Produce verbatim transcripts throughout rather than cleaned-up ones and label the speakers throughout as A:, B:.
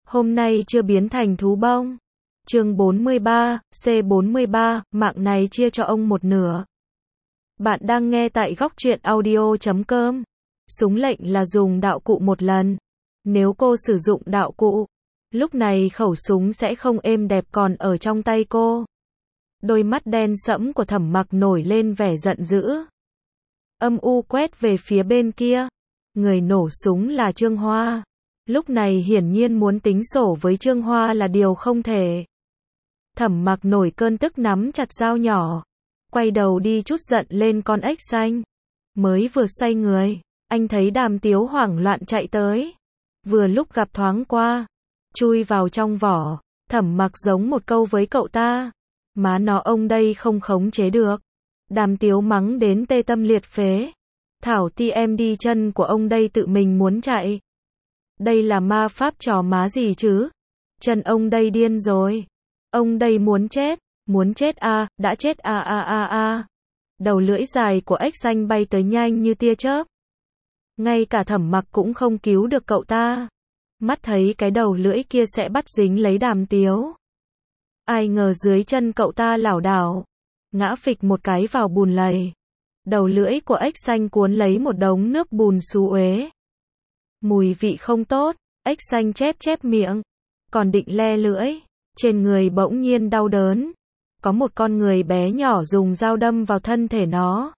A: Hôm nay chưa biến thành thú bông. Chương bốn mươi ba, C bốn mươi ba, mạng này chia cho ông một nửa. Bạn đang nghe tại góc truyện audio chấm com. Súng lệnh là dùng đạo cụ một lần. Nếu cô sử dụng đạo cụ, lúc này khẩu súng sẽ không êm đẹp còn ở trong tay cô. Đôi mắt đen sẫm của Thẩm Mặc nổi lên vẻ giận dữ. Âm u quét về phía bên kia. Người nổ súng là Trương Hoa. Lúc này hiển nhiên muốn tính sổ với Trương Hoa là điều không thể. Thẩm Mặc nổi cơn tức nắm chặt dao nhỏ. Quay đầu đi chút giận lên con ếch xanh. Mới vừa xoay người, anh thấy Đàm Tiếu hoảng loạn chạy tới. Vừa lúc gặp thoáng qua, chui vào trong vỏ. Thẩm Mặc giống một câu với cậu ta. Má nó ông đây không khống chế được. Đàm Tiếu mắng đến tê tâm liệt phế. Thảo ti em đi chân của ông đây tự mình muốn chạy. Đây là ma pháp trò má gì chứ? Chân ông đây điên rồi. Ông đây muốn chết, muốn chết à, đã chết à à à à. Đầu lưỡi dài của ếch xanh bay tới nhanh như tia chớp. Ngay cả Thẩm Mặc cũng không cứu được cậu ta. Mắt thấy cái đầu lưỡi kia sẽ bắt dính lấy Đàm Tiếu. Ai ngờ dưới chân cậu ta lảo đảo, ngã phịch một cái vào bùn lầy. Đầu lưỡi của ếch xanh cuốn lấy một đống nước bùn xú uế. Mùi vị không tốt, ếch xanh chép chép miệng, còn định le lưỡi, trên người bỗng nhiên đau đớn. Có một con người bé nhỏ dùng dao đâm vào thân thể nó.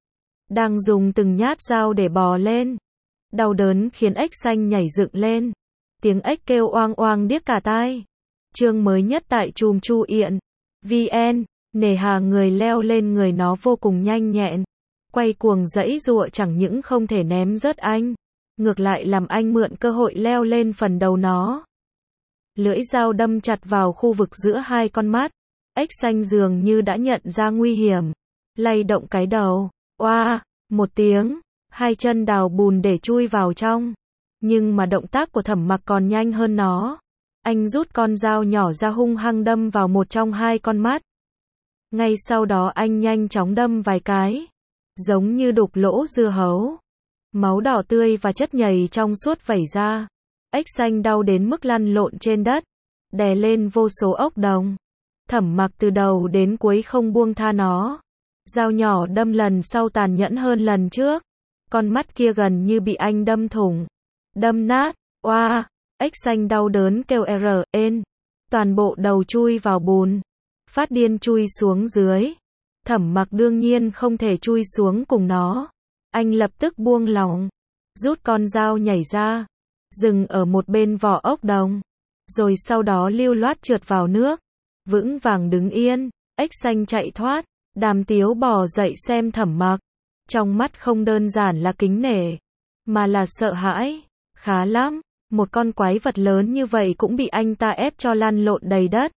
A: Đang dùng từng nhát dao để bò lên. Đau đớn khiến ếch xanh nhảy dựng lên. Tiếng ếch kêu oang oang điếc cả tai. Chương mới nhất tại chùm chu yện. vê en, nề hà người leo lên người nó vô cùng nhanh nhẹn. Quay cuồng giãy giụa chẳng những không thể ném rớt anh, ngược lại làm anh mượn cơ hội leo lên phần đầu nó. Lưỡi dao đâm chặt vào khu vực giữa hai con mắt. Ếch xanh dường như đã nhận ra nguy hiểm. Lay động cái đầu. Oa, một tiếng. Hai chân đào bùn để chui vào trong. Nhưng mà động tác của Thẩm Mặc còn nhanh hơn nó. Anh rút con dao nhỏ ra hung hăng đâm vào một trong hai con mắt. Ngay sau đó anh nhanh chóng đâm vài cái. Giống như đục lỗ dưa hấu. Máu đỏ tươi và chất nhầy trong suốt vẩy ra. Ếch xanh đau đến mức lăn lộn trên đất. Đè lên vô số ốc đồng. Thẩm Mặc từ đầu đến cuối không buông tha nó. Dao nhỏ đâm lần sau tàn nhẫn hơn lần trước. Con mắt kia gần như bị anh đâm thủng. Đâm nát. Oa. Ếch xanh đau đớn kêu R, ên. Toàn bộ đầu chui vào bùn. Phát điên chui xuống dưới. Thẩm Mặc đương nhiên không thể chui xuống cùng nó. Anh lập tức buông lỏng. Rút con dao nhảy ra. Dừng ở một bên vỏ ốc đồng. Rồi sau đó lưu loát trượt vào nước. Vững vàng đứng yên. Ếch xanh chạy thoát. Đàm Tiếu bò dậy xem Thẩm Mặc. Trong mắt không đơn giản là kính nể, mà là sợ hãi. Khá lắm. Một con quái vật lớn như vậy cũng bị anh ta ép cho lăn lộn đầy đất.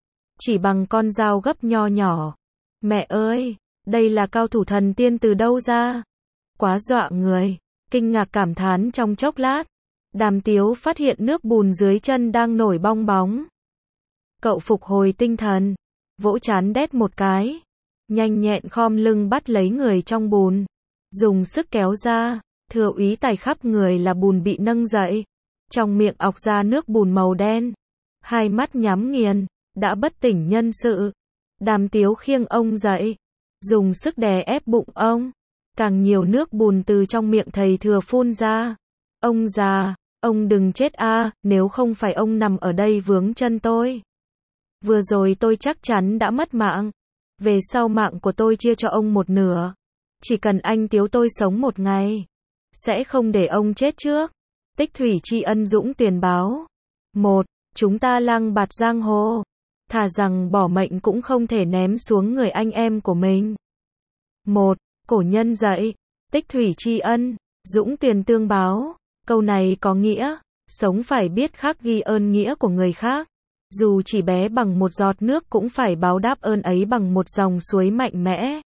A: Chỉ bằng con dao gấp nho nhỏ. Mẹ ơi, đây là cao thủ thần tiên từ đâu ra? Quá dọa người. Kinh ngạc cảm thán trong chốc lát. Đàm Tiếu phát hiện nước bùn dưới chân đang nổi bong bóng. Cậu phục hồi tinh thần. Vỗ trán đét một cái. Nhanh nhẹn khom lưng bắt lấy người trong bùn. Dùng sức kéo ra. Thừa úy tày khắp người là bùn bị nâng dậy. Trong miệng ọc ra nước bùn màu đen. Hai mắt nhắm nghiền. Đã bất tỉnh nhân sự. Đàm Tiếu khiêng ông dậy. Dùng sức đè ép bụng ông. Càng nhiều nước bùn từ trong miệng thầy Thừa phun ra. Ông già, ông đừng chết a, nếu không phải ông nằm ở đây vướng chân tôi. Vừa rồi tôi chắc chắn đã mất mạng. Về sau mạng của tôi chia cho ông một nửa. Chỉ cần anh Tiếu tôi sống một ngày. Sẽ không để ông chết trước. Tích thủy tri ân dũng tiền báo. Một, chúng ta lang bạt giang hồ. Thà rằng bỏ mệnh cũng không thể ném xuống người anh em của mình. Một, cổ nhân dạy. Tích thủy tri ân, dũng tiền tương báo. Câu này có nghĩa, sống phải biết khắc ghi ơn nghĩa của người khác. Dù chỉ bé bằng một giọt nước cũng phải báo đáp ơn ấy bằng một dòng suối mạnh mẽ.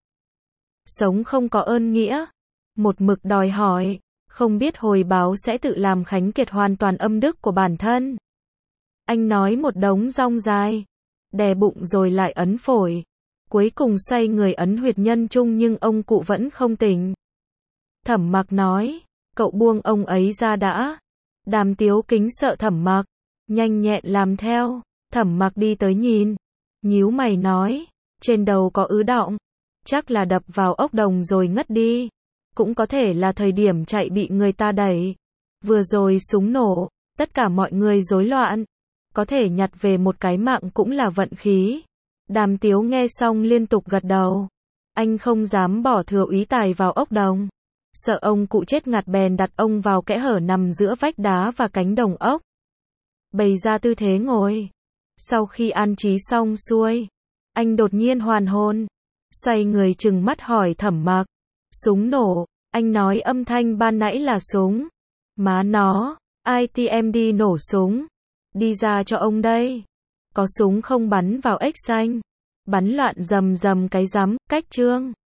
A: Sống không có ơn nghĩa, một mực đòi hỏi, không biết hồi báo sẽ tự làm khánh kiệt hoàn toàn âm đức của bản thân. Anh nói một đống rong dài, đè bụng rồi lại ấn phổi. Cuối cùng xoay người ấn huyệt nhân trung nhưng ông cụ vẫn không tỉnh. Thẩm Mặc nói, cậu buông ông ấy ra đã. Đàm Tiếu kính sợ Thẩm Mặc, nhanh nhẹn làm theo. Thẩm Mặc đi tới nhìn, nhíu mày nói, trên đầu có ứ đọng, chắc là đập vào ốc đồng rồi ngất đi, cũng có thể là thời điểm chạy bị người ta đẩy. Vừa rồi súng nổ, tất cả mọi người rối loạn, có thể nhặt về một cái mạng cũng là vận khí. Đàm Tiếu nghe xong liên tục gật đầu. Anh không dám bỏ thừa úy Tài vào ốc đồng, sợ ông cụ chết ngạt bèn đặt ông vào kẽ hở nằm giữa vách đá và cánh đồng ốc, bày ra tư thế ngồi. Sau khi an trí xong xuôi, anh đột nhiên hoàn hồn, xoay người trừng mắt hỏi Thẩm Mặc, súng nổ, anh nói âm thanh ban nãy là súng. Má nó, i tê em đi nổ súng, đi ra cho ông đây. Có súng không bắn vào ếch xanh, bắn loạn rầm rầm cái rắm, cách trương.